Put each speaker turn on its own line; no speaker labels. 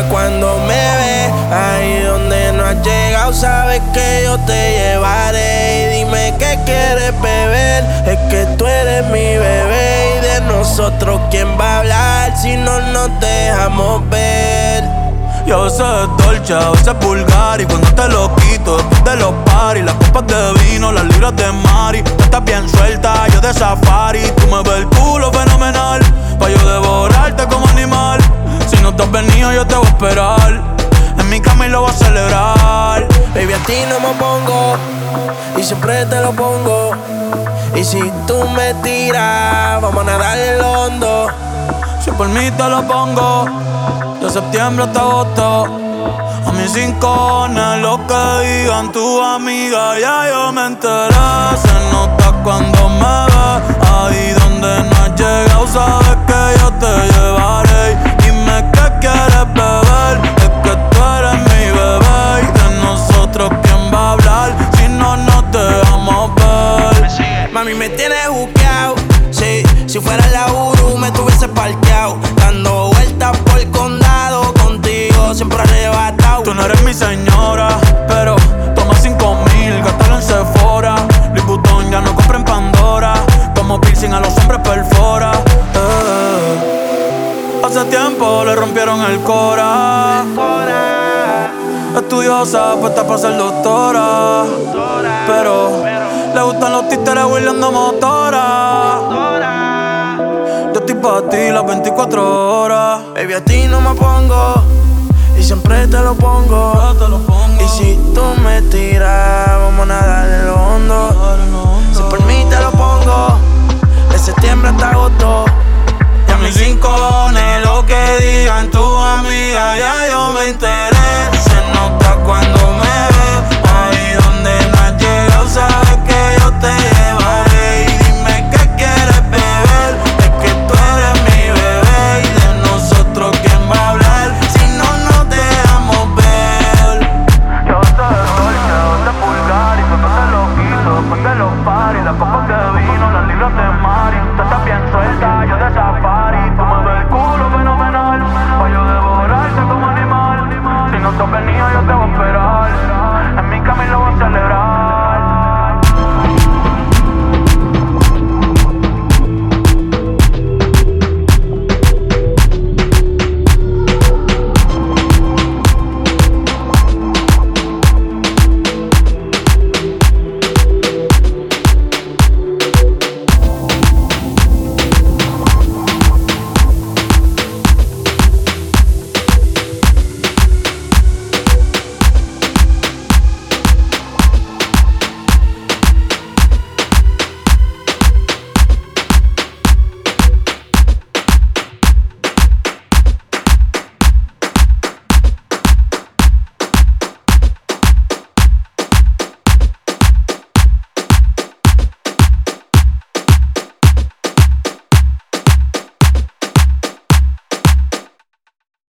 cuando me ves. Ahí donde no has llegado, sabes que yo te llevaré. Y dime qué quieres beber, es que tú eres mi bebé. Y de nosotros, ¿quién va a hablar si no nos dejamos ver?
Y a veces es dolce, a veces es vulgar. Y cuando te lo quito, después de los paris, las copas de vino, las libras de Mari. Tú estás bien suelta, yo de safari. Tú me ves el culo fenomenal, pa' yo devorarte como animal. Si no te has venido, yo te voy a esperar. En mi cama y lo voy a celebrar.
Baby, a ti no me pongo, y siempre te lo pongo. Y si tú me tiras, vamos a nadar en el hondo.
Si por mí te lo pongo, de septiembre hasta agosto. A mis rincones, lo que digan tus amigas, ya yo me enteré. Se nota cuando me ves, ahí donde no has llegado, sabes que yo te llevaré. Dime qué quieres beber, es que tú eres mi bebé. Y de nosotros, ¿quién va a hablar si no nos dejamos ver?
Mami, me tienes juqueado, sí. Si fuera la Uru, me tuviese parqueado, dando vueltas por el condado, contigo siempre arrebatado.
Tú no eres mi señora, pero toma 5,000, gástalo en Sephora. Louis Vuitton ya no compra en Pandora, como piercing a los hombres perfora. Hace tiempo le rompieron el cora. Estudiosa, puesta para ser doctora, pero le gustan los títeres huirleando motora. Yo estoy pa' ti las 24 horas.
Baby, a ti no me pongo, y siempre te lo pongo. Y si tú me tiras, vamos a nadar en lo hondo. Si por mí te lo pongo,